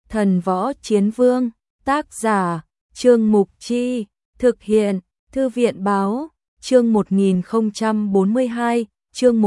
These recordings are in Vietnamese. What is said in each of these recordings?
Thần Võ Chiến Vương, tác giả, Trương Mục Chi, thực hiện, Thư viện Báo, chương 1042, chương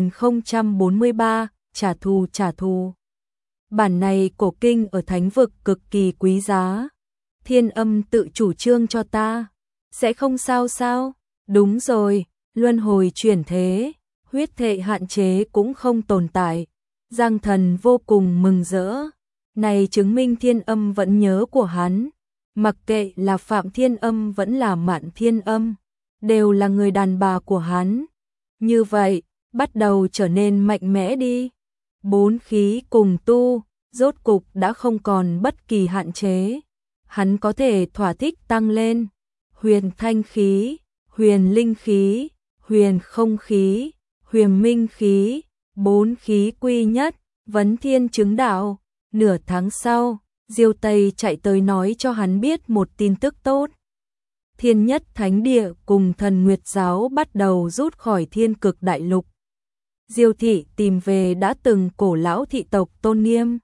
1043, trả thù. Bản này cổ kinh ở Thánh vực cực kỳ quý giá. Thiên Âm tự chủ trương cho ta. Sẽ không sao sao? Đúng rồi, luân hồi chuyển thế, huyết thệ hạn chế cũng không tồn tại. Giang Thần vô cùng mừng rỡ. Này chứng minh Thiên Âm vẫn nhớ của hắn. Mặc kệ là Phạm Thiên Âm vẫn là Mạn Thiên Âm, đều là người đàn bà của hắn. Như vậy, bắt đầu trở nên mạnh mẽ đi. 4 khí cùng tu, rốt cục đã không còn bất kỳ hạn chế. Hắn có thể thỏa thích tăng lên. Huyền thanh khí, huyền linh khí, huyền không khí, huyền minh khí, 4 khí quy nhất, vấn thiên chứng đạo. Nửa tháng sau, Diêu Tây chạy tới nói cho hắn biết một tin tức tốt. Thiên Nhất Thánh Địa cùng Thần Nguyệt Giáo bắt đầu rút khỏi Thiên Cực Đại Lục. Diêu thị tìm về đã từng cổ lão thị tộc tôn nghiêm.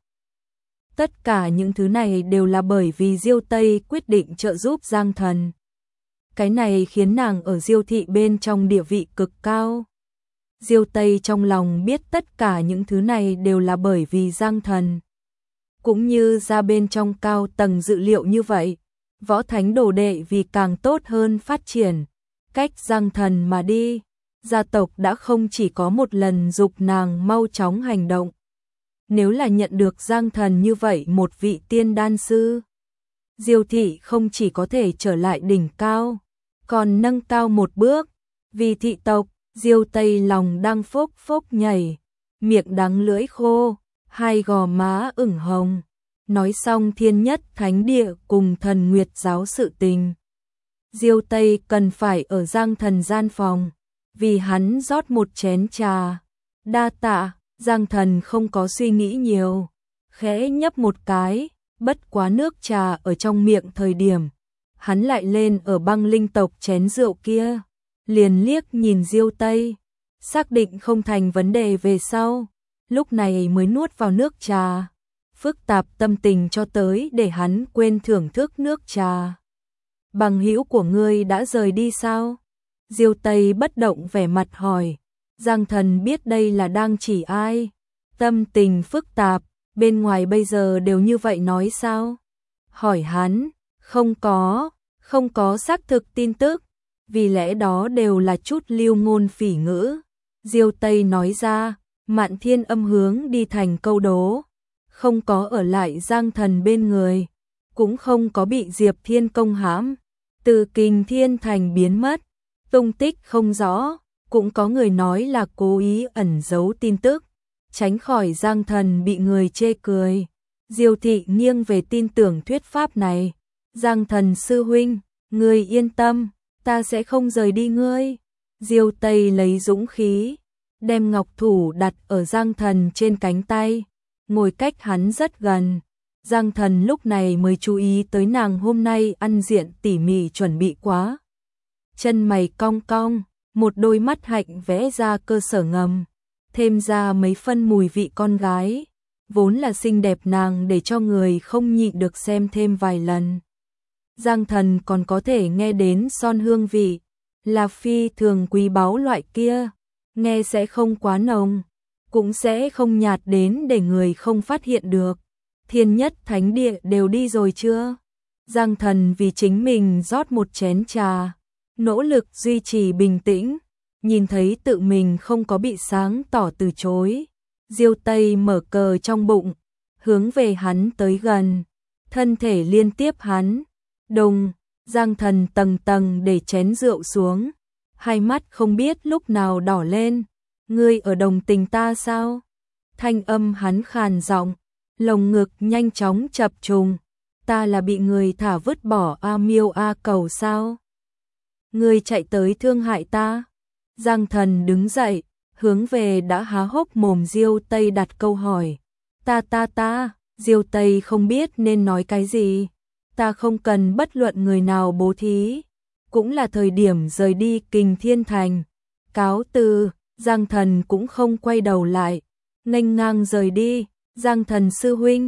Tất cả những thứ này đều là bởi vì Diêu Tây quyết định trợ giúp Giang Thần. Cái này khiến nàng ở Diêu thị bên trong địa vị cực cao. Diêu Tây trong lòng biết tất cả những thứ này đều là bởi vì Giang Thần. Cũng như ra bên trong cao tầng dự liệu như vậy, võ thánh đồ đệ vì càng tốt hơn phát triển, cách Giang Thần mà đi, gia tộc đã không chỉ có một lần dục nàng mau chóng hành động. Nếu là nhận được Giang Thần như vậy một vị tiên đan sư, Diêu thị không chỉ có thể trở lại đỉnh cao, còn nâng cao một bước. Vì thị tộc, Diêu Tây lòng đang phốc phốc nhảy, miệng đắng lưỡi khô, hai gò má ửng hồng. Nói xong Thiên Nhất Thánh Địa cùng Thần Nguyệt Giáo sự tình, Diêu Tây cần phải ở Giang Thần gian phòng, vì hắn rót một chén trà. Đa tạ. Giang Thần không có suy nghĩ nhiều, khẽ nhấp một cái, bất quá nước trà ở trong miệng thời điểm, hắn lại lên ở băng linh tộc chén rượu kia, liền liếc nhìn Diêu Tây, xác định không thành vấn đề về sau, lúc này mới nuốt vào nước trà. Phức tạp tâm tình cho tới để hắn quên thưởng thức nước trà. Bằng hữu của ngươi đã rời đi sao? Diêu Tây bất động vẻ mặt hỏi. Giang Thần biết đây là đang chỉ ai. Tâm tình phức tạp, bên ngoài bây giờ đều như vậy nói sao? Hỏi hắn, không có xác thực tin tức, vì lẽ đó đều là chút lưu ngôn phỉ ngữ. Diêu Tây nói ra, Mạn Thiên Âm hướng đi thành câu đố, không có ở lại Giang Thần bên người, cũng không có bị Diệp Thiên công hãm, từ Kình Thiên Thành biến mất, tung tích không rõ. Cũng có người nói là cố ý ẩn giấu tin tức, tránh khỏi Giang Thần bị người chê cười. Diêu thị nghiêng về tin tưởng thuyết pháp này. Giang Thần sư huynh, ngươi yên tâm, ta sẽ không rời đi ngươi. Diêu Tây lấy dũng khí, đem ngọc thủ đặt ở Giang Thần trên cánh tay, ngồi cách hắn rất gần. Giang Thần lúc này mới chú ý tới nàng hôm nay ăn diện tỉ mỉ chuẩn bị quá. Chân mày cong cong, một đôi mắt hạnh vẽ ra cơ sở ngầm, thêm ra mấy phân mùi vị con gái, vốn là xinh đẹp nàng để cho người không nhịn được xem thêm vài lần. Giang Thần còn có thể nghe đến son hương vị, là phi thường quý báu loại kia, nghe sẽ không quá nồng, cũng sẽ không nhạt đến để người không phát hiện được. Thiên Nhất Thánh Địa đều đi rồi chưa? Giang Thần vì chính mình rót một chén trà, nỗ lực duy trì bình tĩnh, nhìn thấy tự mình không có bị sáng tỏ từ chối. Diêu Tây mở cờ trong bụng, hướng về hắn tới gần, thân thể liên tiếp hắn. Đùng, Giang Thần tầng tầng để chén rượu xuống, hai mắt không biết lúc nào đỏ lên. Ngươi ở đồng tình ta sao? Thanh âm hắn khàn giọng, lồng ngực nhanh chóng chập trùng. Ta là bị người thả vứt bỏ a miêu a cầu sao? Ngươi chạy tới thương hại ta. Giang Thần đứng dậy, hướng về đã há hốc mồm Diêu Tây đặt câu hỏi. Ta, Diêu Tây không biết nên nói cái gì. Ta không cần bất luận người nào bố thí. Cũng là thời điểm rời đi Kình Thiên Thành. Cáo từ, Giang Thần cũng không quay đầu lại, nghênh ngang rời đi. Giang Thần sư huynh,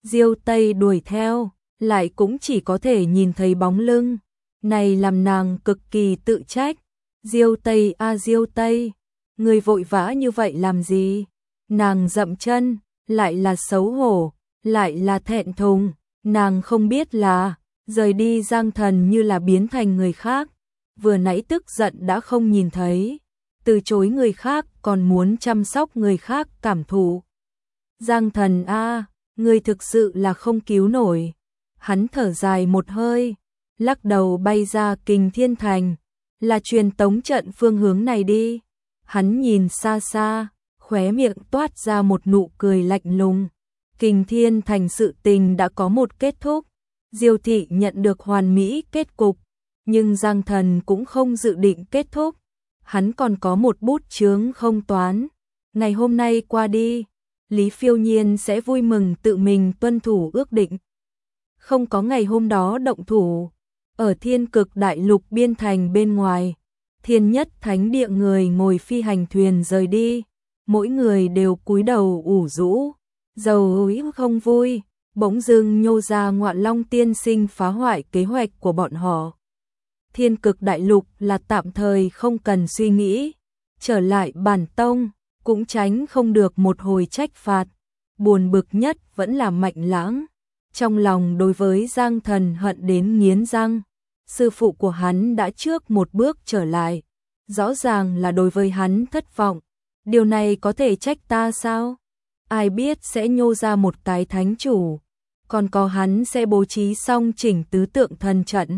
Diêu Tây đuổi theo, lại cũng chỉ có thể nhìn thấy bóng lưng. Này làm nàng cực kỳ tự trách. Diêu Tây a Diêu Tây, người vội vã như vậy làm gì? Nàng dậm chân, lại là xấu hổ, lại là thẹn thùng, nàng không biết là rời đi Giang Thần như là biến thành người khác, vừa nãy tức giận đã không nhìn thấy, từ chối người khác còn muốn chăm sóc người khác cảm thụ. Giang Thần a, người thực sự là không cứu nổi. Hắn thở dài một hơi, lắc đầu bay ra Kình Thiên Thành, là truyền tống trận phương hướng này đi. Hắn nhìn xa xa, khóe miệng toát ra một nụ cười lạnh lùng. Kình Thiên Thành sự tình đã có một kết thúc, Diêu thị nhận được hoàn mỹ kết cục, nhưng Giang Thần cũng không dự định kết thúc. Hắn còn có một bút chướng không toán. Ngày hôm nay qua đi, Lý Phiêu Nhiên sẽ vui mừng tự mình tuân thủ ước định. Không có ngày hôm đó động thủ. Ở Thiên Cực Đại Lục biên thành bên ngoài, Thiên Nhất Thánh Địa người ngồi phi hành thuyền rời đi, mỗi người đều cúi đầu ủ rũ, dầu úi không vui, bỗng dưng nhô ra Ngọa Long tiên sinh phá hoại kế hoạch của bọn họ. Thiên Cực Đại Lục là tạm thời không cần suy nghĩ, trở lại bản tông, cũng tránh không được một hồi trách phạt. Buồn bực nhất vẫn là Mạnh Lãng, trong lòng đối với Giang Thần hận đến nghiến răng. Sư phụ của hắn đã trước một bước trở lại, rõ ràng là đối với hắn thất vọng. Điều này có thể trách ta sao? Ai biết sẽ nhô ra một cái thánh chủ, còn có hắn sẽ bố trí xong chỉnh tứ tượng thần trận.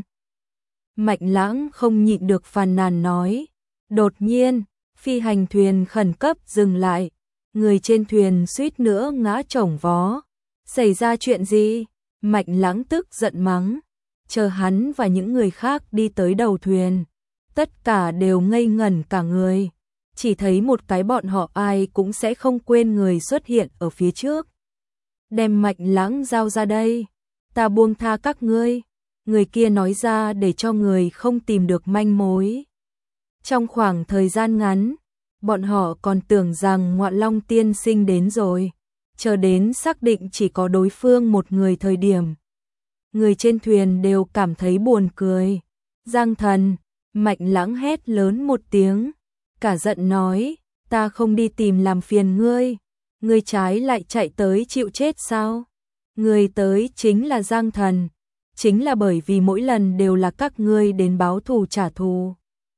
Mạnh Lãng không nhịn được phàn nàn nói. Đột nhiên, phi hành thuyền khẩn cấp dừng lại, người trên thuyền suýt nữa ngã chồng vó. Xảy ra chuyện gì? Mạnh Lãng tức giận mắng. Chờ hắn và những người khác đi tới đầu thuyền, tất cả đều ngây ngẩn cả người, chỉ thấy một cái bọn họ ai cũng sẽ không quên người xuất hiện ở phía trước. Đem Mạnh Lãng giao ra đây, ta buông tha các ngươi. Người kia nói ra để cho người không tìm được manh mối. Trong khoảng thời gian ngắn, bọn họ còn tưởng rằng Ngọa Long tiên sinh đến rồi, chờ đến xác định chỉ có đối phương một người thời điểm. Người trên thuyền đều cảm thấy buồn cười. Giang Thần, Mạnh Lãng hét lớn một tiếng, cả giận nói, ta không đi tìm làm phiền ngươi, ngươi trái lại chạy tới chịu chết sao? Ngươi tới chính là Giang Thần, chính là bởi vì mỗi lần đều là các ngươi đến báo thù trả thù.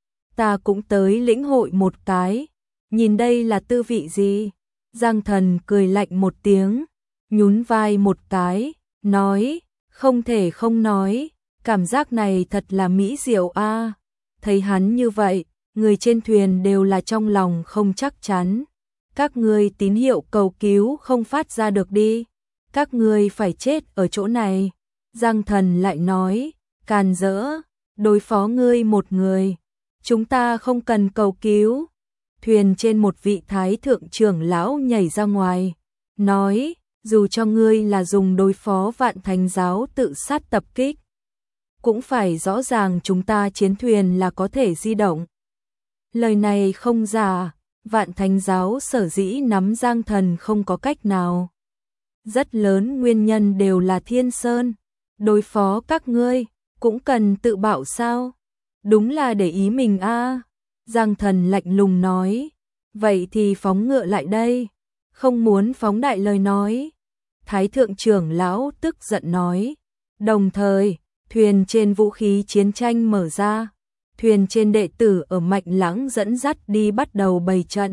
Ta cũng tới lĩnh hội một cái, nhìn đây là tư vị gì? Giang Thần cười lạnh một tiếng, nhún vai một cái, nói, không thể không nói, cảm giác này thật là mỹ diệu a. Thấy hắn như vậy, người trên thuyền đều là trong lòng không chắc chắn. Các ngươi tín hiệu cầu cứu không phát ra được đi, các ngươi phải chết ở chỗ này. Giang Thần lại nói, càn rỡ, đối phó ngươi một người, chúng ta không cần cầu cứu. Thuyền trên một vị thái thượng trưởng lão nhảy ra ngoài, nói, dù cho ngươi là dùng đối phó Vạn Thánh giáo tự sát tập kích, cũng phải rõ ràng chúng ta chiến thuyền là có thể di động. Lời này không giả, Vạn Thánh giáo sở dĩ nắm Giang Thần không có cách nào. Rất lớn nguyên nhân đều là Thiên Sơn, đối phó các ngươi, cũng cần tự bảo sao? Đúng là để ý mình a. Giang Thần lạnh lùng nói, vậy thì phóng ngựa lại đây, không muốn phóng đại lời nói. Thái thượng trưởng lão tức giận nói, đồng thời, thuyền trên vũ khí chiến tranh mở ra, thuyền trên đệ tử ở Mạnh Lãng dẫn dắt đi bắt đầu bày trận.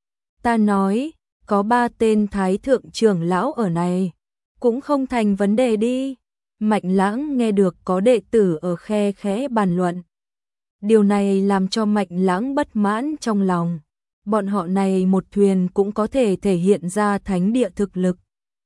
Ta nói, có 3 tên thái thượng trưởng lão ở này, cũng không thành vấn đề đi. Mạnh Lãng nghe được có đệ tử ở khe khẽ bàn luận. Điều này làm cho Mạnh Lãng bất mãn trong lòng. Bọn họ này một thuyền cũng có thể thể hiện ra thánh địa thực lực.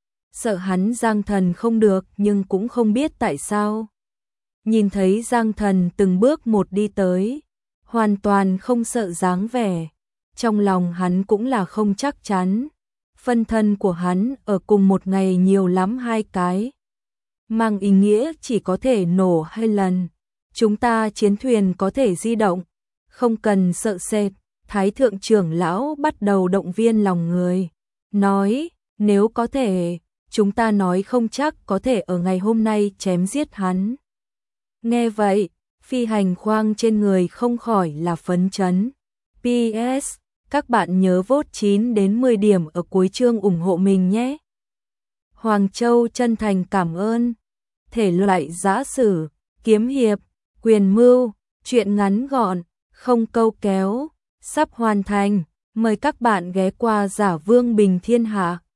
Sợ hắn Giang Thần không được nhưng cũng không biết tại sao. Nhìn thấy Giang Thần từng bước một đi tới, hoàn toàn không sợ dáng vẻ. Trong lòng hắn cũng là không chắc chắn. Phân thân của hắn ở cùng một ngày nhiều lắm 2 cái. Mang ý nghĩa chỉ có thể nổ 2 lần. Chúng ta chiến thuyền có thể di động, không cần sợ sệt. Thái thượng trưởng lão bắt đầu động viên lòng người, nói, nếu có thể, chúng ta nói không chắc có thể ở ngày hôm nay chém giết hắn. Nghe vậy, phi hành khoang trên người không khỏi là phấn chấn. PS, các bạn nhớ vote 9 đến 10 điểm ở cuối chương ủng hộ mình nhé. Hoàng Châu chân thành cảm ơn. Thể loại giã sử, kiếm hiệp, quyền mưu, truyện ngắn gọn, không câu kéo, sắp hoàn thành. Mời các bạn ghé qua Giả Vương Bình Thiên Hạ.